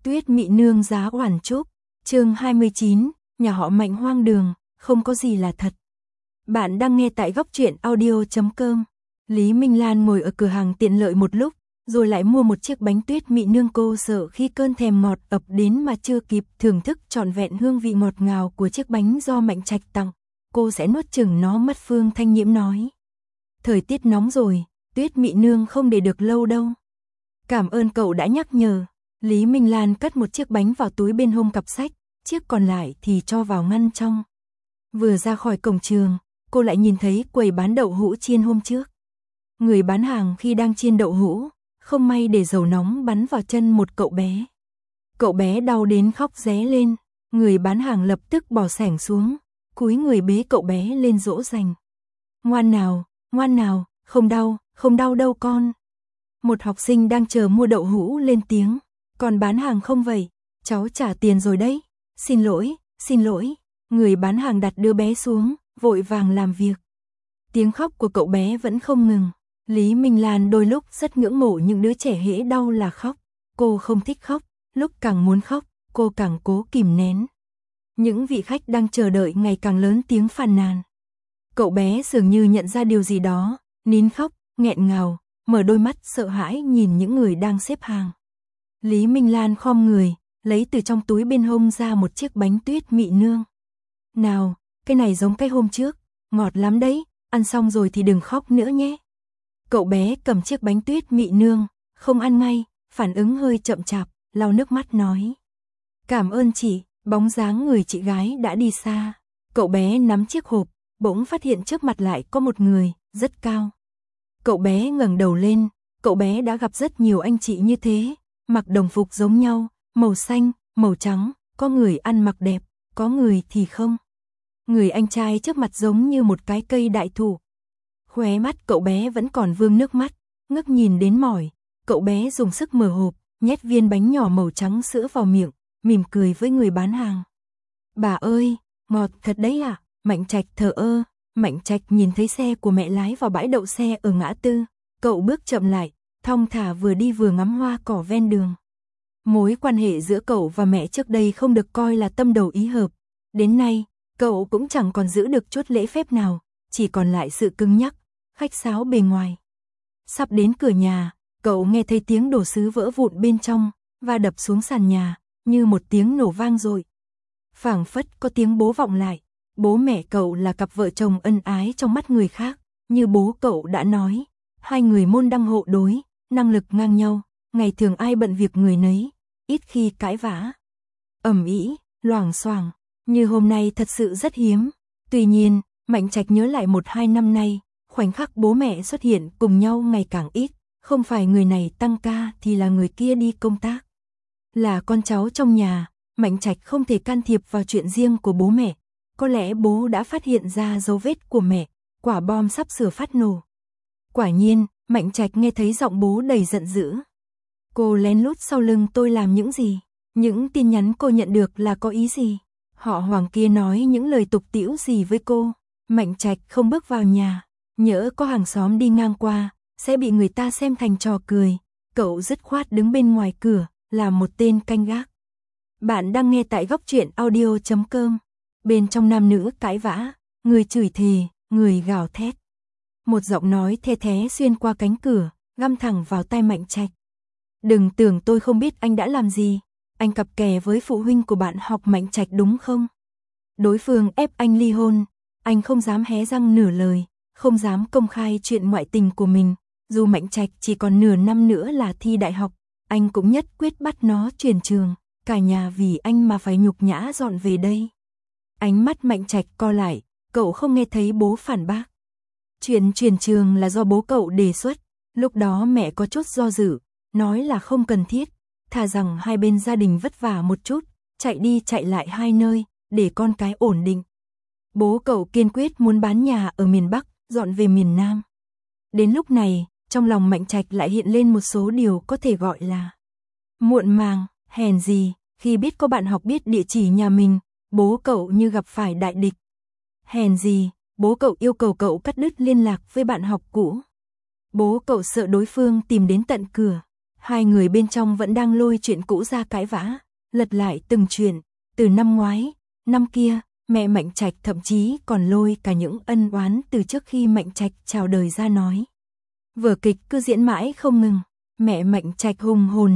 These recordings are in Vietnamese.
Tuyết Mị Nương giá oản trúc, chương 29, nhà họ Mạnh hoang đường, không có gì là thật. Bạn đang nghe tại góc truyện audio.com. Lý Minh Lan ngồi ở cửa hàng tiện lợi một lúc, rồi lại mua một chiếc bánh Tuyết Mị Nương. Cô sợ khi cơn thèm ngọt ập đến mà chưa kịp thưởng thức trọn vẹn hương vị ngọt ngào của chiếc bánh do Mạnh Trạch tặng, cô sẽ nuốt chửng nó mất. Phương Thanh Nhiễm nói. Thời tiết nóng rồi, Tuyết Mị Nương không để được lâu đâu. Cảm ơn cậu đã nhắc nhở. Lý Minh Lan cất một chiếc bánh vào túi bên hông cặp sách, chiếc còn lại thì cho vào ngăn trong. Vừa ra khỏi cổng trường, cô lại nhìn thấy quầy bán đậu hũ chiên hôm trước. Người bán hàng khi đang chiên đậu hũ, không may để dầu nóng bắn vào chân một cậu bé. Cậu bé đau đến khóc ré lên, người bán hàng lập tức bỏ xẻng xuống, cúi người bế cậu bé lên dỗ dành. Ngoan nào, không đau đâu con. Một học sinh đang chờ mua đậu hũ lên tiếng. Còn bán hàng không vậy? Cháu trả tiền rồi đấy. Xin lỗi. Người bán hàng đặt đứa bé xuống, vội vàng làm việc. Tiếng khóc của cậu bé vẫn không ngừng. Lý Minh Lan đôi lúc rất ngưỡng mộ những đứa trẻ hễ đau là khóc. Cô không thích khóc, lúc càng muốn khóc, cô càng cố kìm nén. Những vị khách đang chờ đợi ngày càng lớn tiếng phàn nàn. Cậu bé dường như nhận ra điều gì đó, nín khóc, nghẹn ngào, mở đôi mắt sợ hãi nhìn những người đang xếp hàng. Lý Minh Lan khom người, lấy từ trong túi bên hông ra một chiếc bánh Tuyết Mị Nương. Nào, cái này giống cái hôm trước, ngọt lắm đấy, ăn xong rồi thì đừng khóc nữa nhé. Cậu bé cầm chiếc bánh Tuyết Mị Nương, không ăn ngay, phản ứng hơi chậm chạp, lau nước mắt nói. Cảm ơn chị. Bóng dáng người chị gái đã đi xa. Cậu bé nắm chiếc hộp, bỗng phát hiện trước mặt lại có một người, rất cao. Cậu bé ngẩng đầu lên, cậu bé đã gặp rất nhiều anh chị như thế, mặc đồng phục giống nhau, màu xanh, màu trắng, có người ăn mặc đẹp, có người thì không. Người anh trai trước mặt giống như một cái cây đại thụ. Khóe mắt cậu bé vẫn còn vương nước mắt, ngước nhìn đến mỏi, cậu bé dùng sức mở hộp, nhét viên bánh nhỏ màu trắng sữa vào miệng, mỉm cười với người bán hàng. Bà ơi, ngọt thật đấy à? Mạnh Trạch thờ ơ. Mạnh Trạch nhìn thấy xe của mẹ lái vào bãi đậu xe ở ngã tư, cậu bước chậm lại, thong thả vừa đi vừa ngắm hoa cỏ ven đường. Mối quan hệ giữa cậu và mẹ trước đây không được coi là tâm đầu ý hợp. Đến nay, cậu cũng chẳng còn giữ được chút lễ phép nào, chỉ còn lại sự cứng nhắc, khách sáo bề ngoài. Sắp đến cửa nhà, cậu nghe thấy tiếng đồ sứ vỡ vụn bên trong, và đập xuống sàn nhà, như một tiếng nổ vang dội. Phảng phất có tiếng bố vọng lại. Bố mẹ cậu là cặp vợ chồng ân ái trong mắt người khác, như bố cậu đã nói, hai người môn đăng hộ đối, năng lực ngang nhau, ngày thường ai bận việc người nấy, ít khi cãi vã. Ầm ĩ, loảng xoảng, như hôm nay thật sự rất hiếm. Tuy nhiên, Mạnh Trạch nhớ lại 1-2 năm nay, khoảnh khắc bố mẹ xuất hiện cùng nhau ngày càng ít, không phải người này tăng ca thì là người kia đi công tác. Là con cháu trong nhà, Mạnh Trạch không thể can thiệp vào chuyện riêng của bố mẹ. Có lẽ bố đã phát hiện ra dấu vết của mẹ, quả bom sắp sửa phát nổ. Quả nhiên, Mạnh Trạch nghe thấy giọng bố đầy giận dữ. Cô lén lút sau lưng tôi làm những gì? Những tin nhắn cô nhận được là có ý gì? Họ Hoàng kia nói những lời tục tĩu gì với cô? Mạnh Trạch không bước vào nhà, nhỡ có hàng xóm đi ngang qua, sẽ bị người ta xem thành trò cười. Cậu dứt khoát đứng bên ngoài cửa, làm một tên canh gác. Bạn đang nghe tại góc truyện audio.com. Bên trong nam nữ cãi vã, người chửi thề, người gào thét. Một giọng nói the thé xuyên qua cánh cửa, găm thẳng vào tai Mạnh Trạch. Đừng tưởng tôi không biết anh đã làm gì, anh cặp kè với phụ huynh của bạn học Mạnh Trạch đúng không? Đối phương ép anh ly hôn, anh không dám hé răng nửa lời, không dám công khai chuyện ngoại tình của mình, dù Mạnh Trạch chỉ còn nửa năm nữa là thi đại học, anh cũng nhất quyết bắt nó chuyển trường, cả nhà vì anh mà phải nhục nhã dọn về đây. Ánh mắt Mạnh Trạch co lại, cậu không nghe thấy bố phản bác. Chuyện chuyển trường là do bố cậu đề xuất, lúc đó mẹ có chút do dự, nói là không cần thiết, thà rằng hai bên gia đình vất vả một chút, chạy đi chạy lại hai nơi, để con cái ổn định. Bố cậu kiên quyết muốn bán nhà ở miền Bắc, dọn về miền Nam. Đến lúc này, trong lòng Mạnh Trạch lại hiện lên một số điều có thể gọi là muộn màng, hèn gì, khi biết có bạn học biết địa chỉ nhà mình, bố cậu như gặp phải đại địch. Hèn gì, bố cậu yêu cầu cậu cắt đứt liên lạc với bạn học cũ. Bố cậu sợ đối phương tìm đến tận cửa. Hai người bên trong vẫn đang lôi chuyện cũ ra cãi vã, lật lại từng chuyện, từ năm ngoái, năm kia, mẹ Mạnh Trạch thậm chí còn lôi cả những ân oán từ trước khi Mạnh Trạch chào đời ra nói. Vở kịch cứ diễn mãi không ngừng, mẹ Mạnh Trạch hùng hồn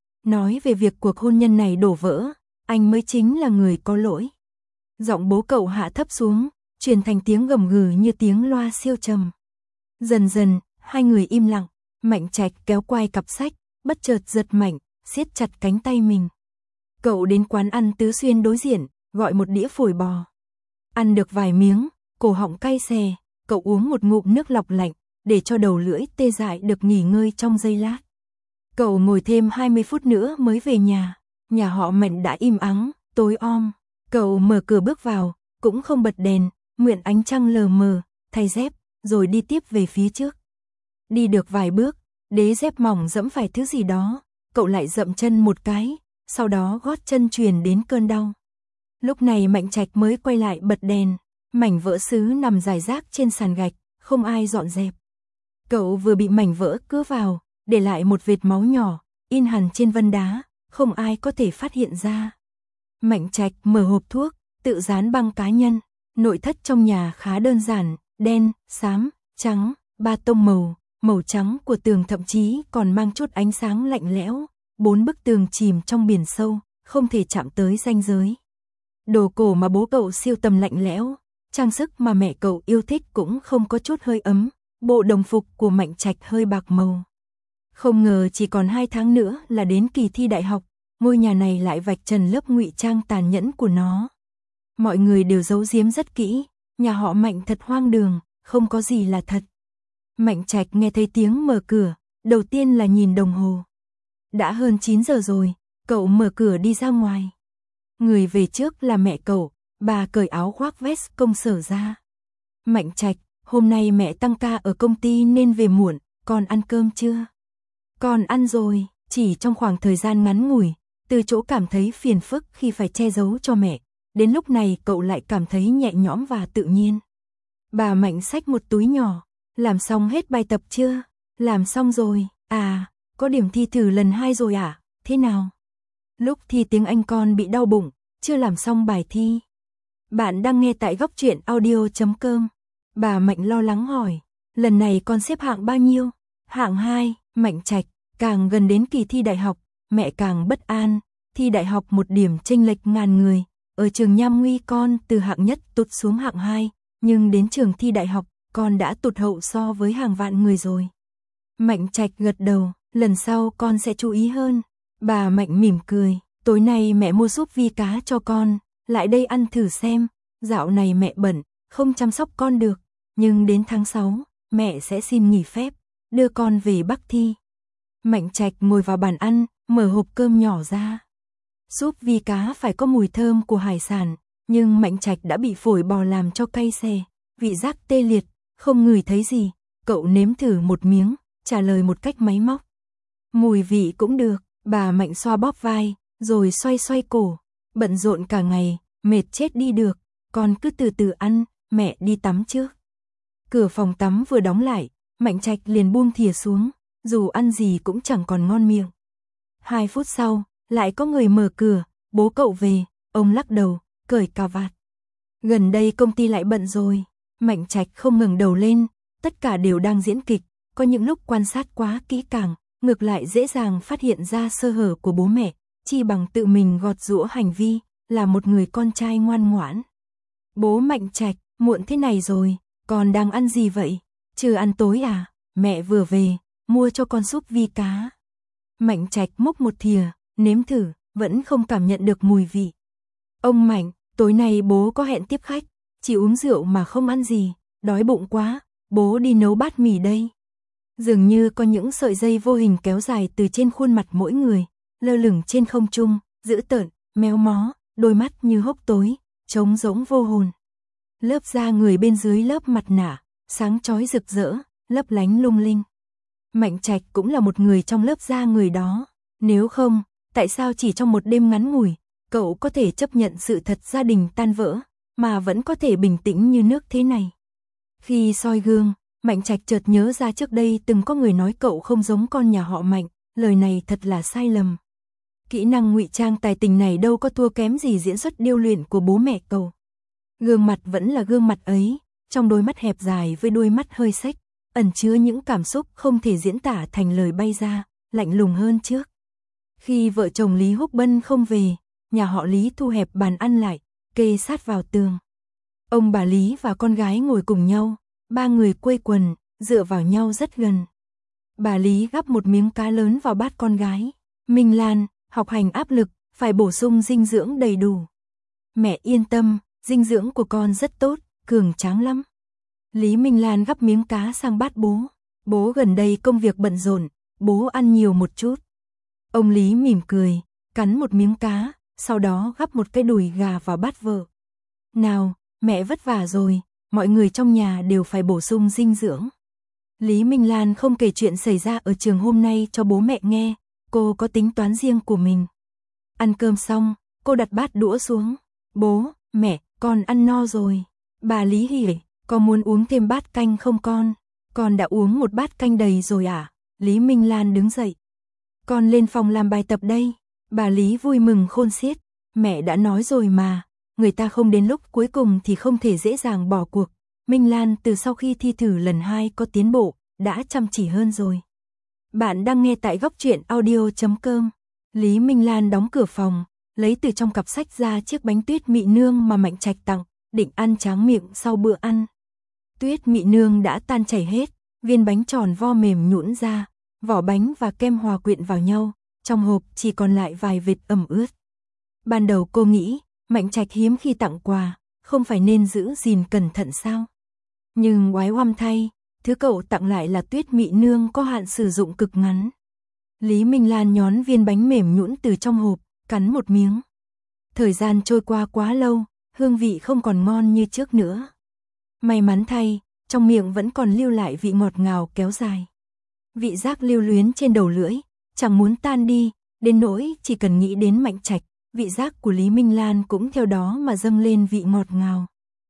nói về việc cuộc hôn nhân này đổ vỡ, anh mới chính là người có lỗi. Giọng bố cậu hạ thấp xuống, truyền thành tiếng gầm gừ như tiếng loa siêu trầm. Dần dần, hai người im lặng, Mạnh Trạch kéo quai cặp sách, bất chợt giật mạnh, siết chặt cánh tay mình. Cậu đến quán ăn Tứ Xuyên đối diện, gọi một đĩa phổi bò. Ăn được vài miếng, cổ họng cay xè, cậu uống một ngụm nước lọc lạnh, để cho đầu lưỡi tê dại được nghỉ ngơi trong giây lát. Cậu ngồi thêm 20 phút nữa mới về nhà họ Mạnh đã im ắng, tối om. Cậu mở cửa bước vào, cũng không bật đèn, mượn ánh trăng lờ mờ, thay dép, rồi đi tiếp về phía trước. Đi được vài bước, đế dép mỏng dẫm phải thứ gì đó, cậu lại dậm chân một cái, sau đó gót chân truyền đến cơn đau. Lúc này Mạnh Trạch mới quay lại bật đèn, mảnh vỡ sứ nằm rải rác trên sàn gạch, không ai dọn dẹp. Cậu vừa bị mảnh vỡ cứa vào, để lại một vệt máu nhỏ, in hằn trên vân đá, không ai có thể phát hiện ra. Mạnh Trạch mở hộp thuốc, tự dán băng cá nhân, nội thất trong nhà khá đơn giản, đen, xám, trắng, ba tông màu trắng của tường thậm chí còn mang chút ánh sáng lạnh lẽo, 4 bức tường chìm trong biển sâu, không thể chạm tới ranh giới. Đồ cổ mà bố cậu siêu tầm lạnh lẽo, trang sức mà mẹ cậu yêu thích cũng không có chút hơi ấm, bộ đồng phục của Mạnh Trạch hơi bạc màu. Không ngờ chỉ còn 2 tháng nữa là đến kỳ thi đại học, ngôi nhà này lại vạch trần lớp ngụy trang tàn nhẫn của nó. Mọi người đều giấu giếm rất kỹ, nhà họ Mạnh thật hoang đường, không có gì là thật. Mạnh Trạch nghe thấy tiếng mở cửa, đầu tiên là nhìn đồng hồ. Đã hơn 9 giờ rồi, cậu mở cửa đi ra ngoài. Người về trước là mẹ cậu, bà cởi áo khoác vest công sở ra. Mạnh Trạch, hôm nay mẹ tăng ca ở công ty nên về muộn, con ăn cơm chưa? Con ăn rồi, chỉ trong khoảng thời gian ngắn ngủi, từ chỗ cảm thấy phiền phức khi phải che giấu cho mẹ, đến lúc này cậu lại cảm thấy nhẹ nhõm và tự nhiên. Bà Mạnh xách một túi nhỏ, làm xong hết bài tập chưa? Làm xong rồi, có điểm thi thử lần 2 rồi à, thế nào? Lúc thi tiếng Anh con bị đau bụng, chưa làm xong bài thi. Bạn đang nghe tại góc truyện audio.com. Bà Mạnh lo lắng hỏi, lần này con xếp hạng bao nhiêu? Hạng 2, Mạnh Trạch, càng gần đến kỳ thi đại học, mẹ càng bất an, thi đại học một điểm chênh lệch ngàn người, ở trường Nham Nguy con từ hạng nhất tụt xuống hạng 2, nhưng đến trường thi đại học, con đã tụt hậu so với hàng vạn người rồi. Mạnh Trạch gật đầu, lần sau con sẽ chú ý hơn. Bà Mạnh mỉm cười, tối nay mẹ mua súp vi cá cho con, lại đây ăn thử xem, dạo này mẹ bận, không chăm sóc con được, nhưng đến tháng 6, mẹ sẽ xin nghỉ phép, đưa con về Bắc thi. Mạnh Trạch ngồi vào bàn ăn, mở hộp cơm nhỏ ra. Súp vi cá phải có mùi thơm của hải sản, nhưng Mạnh Trạch đã bị phổi bò làm cho cay xè, vị giác tê liệt, không ngửi thấy gì. Cậu nếm thử một miếng, trả lời một cách máy móc. Mùi vị cũng được, bà Mạnh xoa bóp vai, rồi xoay xoay cổ. Bận rộn cả ngày, mệt chết đi được, con cứ từ từ ăn, mẹ đi tắm trước. Cửa phòng tắm vừa đóng lại, Mạnh Trạch liền buông thìa xuống, dù ăn gì cũng chẳng còn ngon miệng. 2 phút sau, lại có người mở cửa, bố cậu về, ông lắc đầu, cởi cà vạt. Gần đây công ty lại bận rồi, Mạnh Trạch không ngẩng đầu lên, tất cả đều đang diễn kịch, có những lúc quan sát quá kỹ càng, ngược lại dễ dàng phát hiện ra sơ hở của bố mẹ, chi bằng tự mình gọt giũa hành vi, là một người con trai ngoan ngoãn. Bố Mạnh Trạch, muộn thế này rồi, con đang ăn gì vậy? Chưa ăn tối à? Mẹ vừa về, mua cho con súp vi cá. Mạnh Trạch múc một thìa, nếm thử, vẫn không cảm nhận được mùi vị. Ông Mạnh, tối nay bố có hẹn tiếp khách, chỉ uống rượu mà không ăn gì, đói bụng quá, bố đi nấu bát mì đây. Dường như có những sợi dây vô hình kéo dài từ trên khuôn mặt mỗi người, lơ lửng trên không trung, dữ tợn, méo mó, đôi mắt như hốc tối, trống rỗng vô hồn. Lớp da người bên dưới lớp mặt nạ, sáng chói rực rỡ, lấp lánh lung linh. Mạnh Trạch cũng là một người trong lớp da người đó, nếu không, tại sao chỉ trong một đêm ngắn ngủi, cậu có thể chấp nhận sự thật gia đình tan vỡ, mà vẫn có thể bình tĩnh như nước thế này. Khi soi gương, Mạnh Trạch chợt nhớ ra trước đây từng có người nói cậu không giống con nhà họ Mạnh, lời này thật là sai lầm. Kỹ năng ngụy trang tài tình này đâu có thua kém gì diễn xuất điêu luyện của bố mẹ cậu. Gương mặt vẫn là gương mặt ấy, trong đôi mắt hẹp dài với đôi mắt hơi xếch, ẩn chứa những cảm xúc không thể diễn tả thành lời bay ra, lạnh lùng hơn trước. Khi vợ chồng Lý Húc Bân không về, nhà họ Lý thu hẹp bàn ăn lại, kê sát vào tường. Ông bà Lý và con gái ngồi cùng nhau, ba người quây quần, dựa vào nhau rất gần. Bà Lý gắp một miếng cá lớn vào bát con gái. Minh Lan, học hành áp lực, phải bổ sung dinh dưỡng đầy đủ. Mẹ yên tâm, dinh dưỡng của con rất tốt, cường tráng lắm. Lý Minh Lan gắp miếng cá sang bát bố. Bố gần đây công việc bận rộn, bố ăn nhiều một chút. Ông Lý mỉm cười, cắn một miếng cá, sau đó gắp một cái đùi gà vào bát vợ. Nào, mẹ vất vả rồi, mọi người trong nhà đều phải bổ sung dinh dưỡng. Lý Minh Lan không kể chuyện xảy ra ở trường hôm nay cho bố mẹ nghe, cô có tính toán riêng của mình. Ăn cơm xong, cô đặt bát đũa xuống. Bố, mẹ, con ăn no rồi. Bà Lý hỉ, có muốn uống thêm bát canh không con? Con đã uống một bát canh đầy rồi à? Lý Minh Lan đứng dậy. Con lên phòng làm bài tập đây. Bà Lý vui mừng khôn xiết. Mẹ đã nói rồi mà, người ta không đến lúc cuối cùng thì không thể dễ dàng bỏ cuộc. Minh Lan từ sau khi thi thử lần 2 có tiến bộ, đã chăm chỉ hơn rồi. Bạn đang nghe tại góc truyện audio.com. Lý Minh Lan đóng cửa phòng, lấy từ trong cặp sách ra chiếc bánh tuyết mị nương mà Mạnh Trạch tặng, định ăn tráng miệng sau bữa ăn. Tuyết mị nương đã tan chảy hết, viên bánh tròn vo mềm nhũn ra, vỏ bánh và kem hòa quyện vào nhau, trong hộp chỉ còn lại vài vệt ẩm ướt. Ban đầu cô nghĩ, Mạnh Trạch hiếm khi tặng quà, không phải nên giữ gìn cẩn thận sao? Nhưng oái oăm thay, thứ cậu tặng lại là tuyết mị nương có hạn sử dụng cực ngắn. Lý Minh Lan nhón viên bánh mềm nhũn từ trong hộp, cắn một miếng. Thời gian trôi qua quá lâu, hương vị không còn ngon như trước nữa. May mắn thay, trong miệng vẫn còn lưu lại vị ngọt ngào kéo dài. Vị giác lưu luyến trên đầu lưỡi, chẳng muốn tan đi, đến nỗi chỉ cần nghĩ đến Mạnh Trạch, vị giác của Lý Minh Lan cũng theo đó mà dâng lên vị ngọt ngào.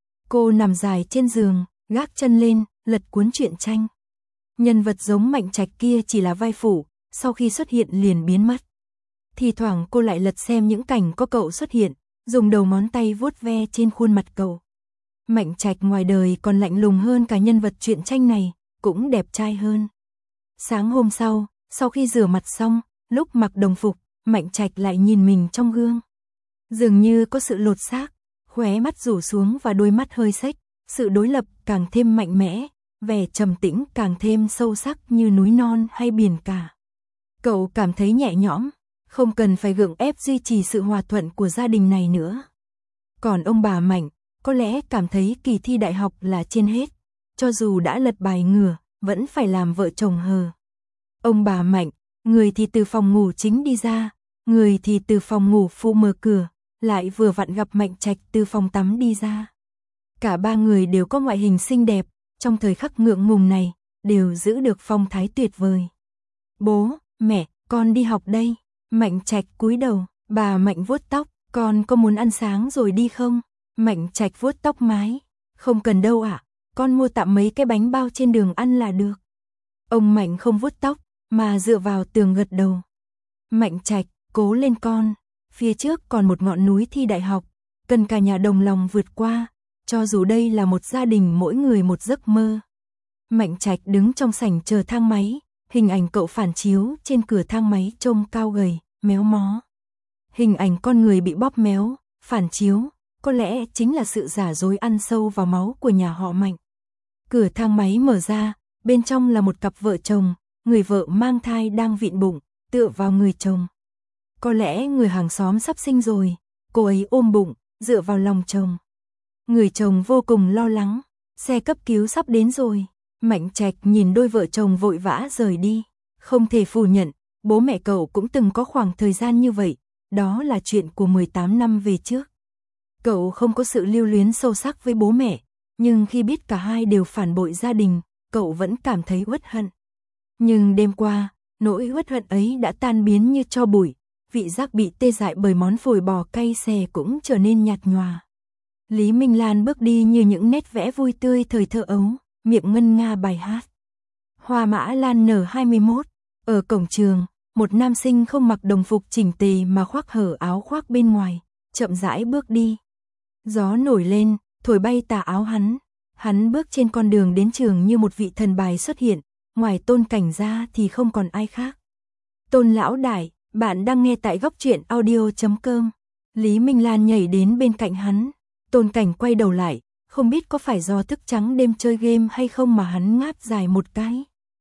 Cô nằm dài trên giường, gác chân lên, lật cuốn truyện tranh. Nhân vật giống Mạnh Trạch kia chỉ là vai phụ, sau khi xuất hiện liền biến mất. Thì thoảng cô lại lật xem những cảnh có cậu xuất hiện, dùng đầu ngón tay vuốt ve trên khuôn mặt cậu. Mạnh Trạch ngoài đời còn lạnh lùng hơn cả nhân vật truyện tranh này, cũng đẹp trai hơn. Sáng hôm sau khi rửa mặt xong, lúc mặc đồng phục, Mạnh Trạch lại nhìn mình trong gương. Dường như có sự lột xác, khóe mắt rủ xuống và đôi mắt hơi xếch, sự đối lập càng thêm mạnh mẽ, vẻ trầm tĩnh càng thêm sâu sắc như núi non hay biển cả. Cậu cảm thấy nhẹ nhõm, không cần phải gượng ép duy trì sự hòa thuận của gia đình này nữa. Còn ông bà Mạnh, có lẽ cảm thấy kỳ thi đại học là trên hết, cho dù đã lật bài ngửa, vẫn phải làm vợ chồng hờ. Ông bà Mạnh, người thì từ phòng ngủ chính đi ra, người thì từ phòng ngủ phụ mở cửa, lại vừa vặn gặp Mạnh Trạch từ phòng tắm đi ra. Cả ba người đều có ngoại hình xinh đẹp, trong thời khắc ngượng ngùng này, đều giữ được phong thái tuyệt vời. Bố, mẹ, con đi học đây. Mạnh Trạch cúi đầu, bà Mạnh vuốt tóc, con có muốn ăn sáng rồi đi không? Mạnh Trạch vuốt tóc mái, không cần đâu ạ, con mua tạm mấy cái bánh bao trên đường ăn là được. Ông Mạnh không vuốt tóc, mà dựa vào tường gật đầu. Mạnh Trạch, cố lên con, phía trước còn một ngọn núi thi đại học, cần cả nhà đồng lòng vượt qua, cho dù đây là một gia đình mỗi người một giấc mơ. Mạnh Trạch đứng trong sảnh chờ thang máy, hình ảnh cậu phản chiếu trên cửa thang máy trông cao gầy, méo mó. Hình ảnh con người bị bóp méo, phản chiếu, có lẽ chính là sự giả dối ăn sâu vào máu của nhà họ Mạnh. Cửa thang máy mở ra, bên trong là một cặp vợ chồng, người vợ mang thai đang vịn bụng, tựa vào người chồng. Có lẽ người hàng xóm sắp sinh rồi, cô ấy ôm bụng, dựa vào lòng chồng. Người chồng vô cùng lo lắng, xe cấp cứu sắp đến rồi. Mạnh Trạch nhìn đôi vợ chồng vội vã rời đi, không thể phủ nhận, bố mẹ cậu cũng từng có khoảng thời gian như vậy, đó là chuyện của 18 năm về trước. Cậu không có sự lưu luyến sâu sắc với bố mẹ, nhưng khi biết cả hai đều phản bội gia đình, cậu vẫn cảm thấy uất hận. Nhưng đêm qua, nỗi uất hận ấy đã tan biến như tro bụi, vị giác bị tê dại bởi món phổi bò cay xè cũng trở nên nhạt nhòa. Lý Minh Lan bước đi như những nét vẽ vui tươi thời thơ ấu, miệng ngân nga bài hát. Hoa mã lan nở 21, ở cổng trường, một nam sinh không mặc đồng phục chỉnh tề mà khoác hở áo khoác bên ngoài, chậm rãi bước đi. Gió nổi lên, thổi bay tà áo hắn. Hắn bước trên con đường đến trường như một vị thần bài xuất hiện, ngoài Tôn Cảnh ra thì không còn ai khác. Tôn lão đại, bạn đang nghe tại góc truyện audio.com. Lý Minh Lan nhảy đến bên cạnh hắn. Tôn Cảnh quay đầu lại, không biết có phải do thức trắng đêm chơi game hay không mà hắn ngáp dài một cái.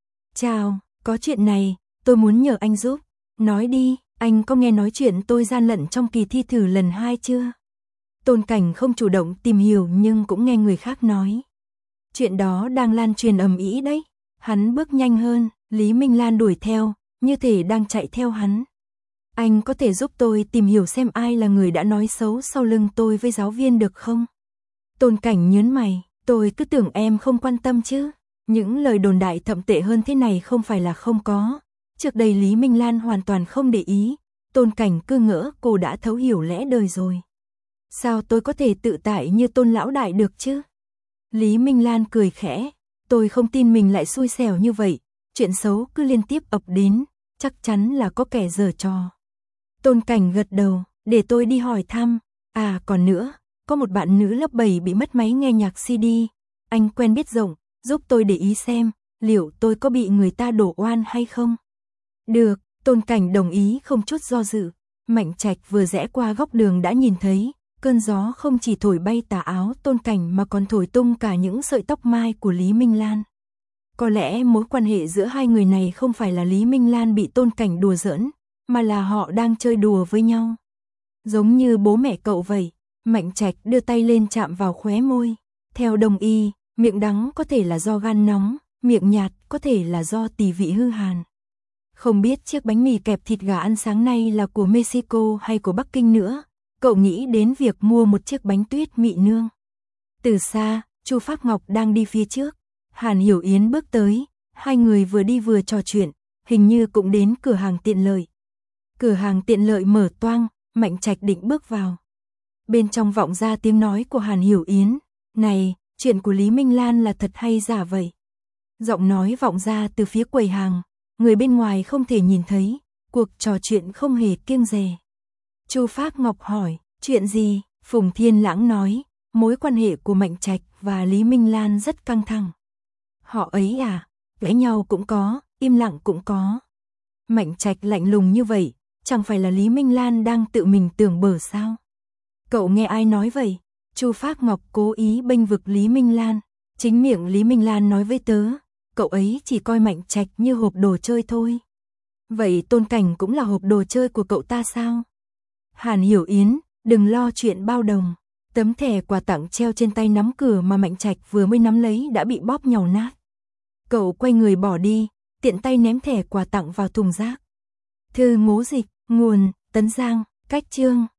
Chào, có chuyện này, tôi muốn nhờ anh giúp. Nói đi, anh có nghe nói chuyện tôi gian lận trong kỳ thi thử lần 2 chưa? Tôn Cảnh không chủ động tìm hiểu nhưng cũng nghe người khác nói. Chuyện đó đang lan truyền ầm ĩ đấy. Hắn bước nhanh hơn, Lý Minh Lan đuổi theo, như thể đang chạy theo hắn. Anh có thể giúp tôi tìm hiểu xem ai là người đã nói xấu sau lưng tôi với giáo viên được không? Tôn Cảnh nhớn mày, tôi cứ tưởng em không quan tâm chứ. Những lời đồn đại thậm tệ hơn thế này không phải là không có. Trước đây Lý Minh Lan hoàn toàn không để ý. Tôn Cảnh cứ ngỡ cô đã thấu hiểu lẽ đời rồi. Sao tôi có thể tự tại như Tôn lão đại được chứ? Lý Minh Lan cười khẽ. Tôi không tin mình lại xui xẻo như vậy. Chuyện xấu cứ liên tiếp ập đến. Chắc chắn là có kẻ giở trò. Tôn Cảnh gật đầu, để tôi đi hỏi thăm. À còn nữa, có một bạn nữ lớp 7 bị mất máy nghe nhạc CD. Anh quen biết rộng, giúp tôi để ý xem, liệu tôi có bị người ta đổ oan hay không? Được, Tôn Cảnh đồng ý không chút do dự. Mạnh Trạch vừa rẽ qua góc đường đã nhìn thấy, cơn gió không chỉ thổi bay tà áo Tôn Cảnh mà còn thổi tung cả những sợi tóc mai của Lý Minh Lan. Có lẽ mối quan hệ giữa hai người này không phải là Lý Minh Lan bị Tôn Cảnh đùa giỡn, mà là họ đang chơi đùa với nhau. Giống như bố mẹ cậu vậy. Mạnh Trạch đưa tay lên chạm vào khóe môi. Theo đồng y, miệng đắng có thể là do gan nóng, miệng nhạt có thể là do tỳ vị hư hàn. Không biết chiếc bánh mì kẹp thịt gà ăn sáng nay là của Mexico hay của Bắc Kinh nữa. Cậu nghĩ đến việc mua một chiếc bánh tuyết mị nương. Từ xa, Chu Phác Ngọc đang đi phía trước. Hàn Hiểu Yến bước tới, hai người vừa đi vừa trò chuyện, hình như cũng đến cửa hàng tiện lợi. Cửa hàng tiện lợi mở toang, Mạnh Trạch định bước vào. Bên trong vọng ra tiếng nói của Hàn Hiểu Yến. Này, chuyện của Lý Minh Lan là thật hay giả vậy? Giọng nói vọng ra từ phía quầy hàng. Người bên ngoài không thể nhìn thấy. Cuộc trò chuyện không hề kiêng dè. Chu Phác Ngọc hỏi, chuyện gì? Phùng Thiên Lãng nói, mối quan hệ của Mạnh Trạch và Lý Minh Lan rất căng thẳng. Họ ấy à? Cãi nhau cũng có, im lặng cũng có. Mạnh Trạch lạnh lùng như vậy, chẳng phải là Lý Minh Lan đang tự mình tưởng bở sao? Cậu nghe ai nói vậy? Chu Phác Ngọc cố ý bênh vực Lý Minh Lan. Chính miệng Lý Minh Lan nói với tớ, cậu ấy chỉ coi Mạnh Trạch như hộp đồ chơi thôi. Vậy Tôn Cảnh cũng là hộp đồ chơi của cậu ta sao? Hàn Hiểu Yến, đừng lo chuyện bao đồng. Tấm thẻ quà tặng treo trên tay nắm cửa mà Mạnh Trạch vừa mới nắm lấy đã bị bóp nhàu nát. Cậu quay người bỏ đi, tiện tay ném thẻ quà tặng vào thùng rác. Thư ngố dịch, nguồn, Tấn Giang, cách chương.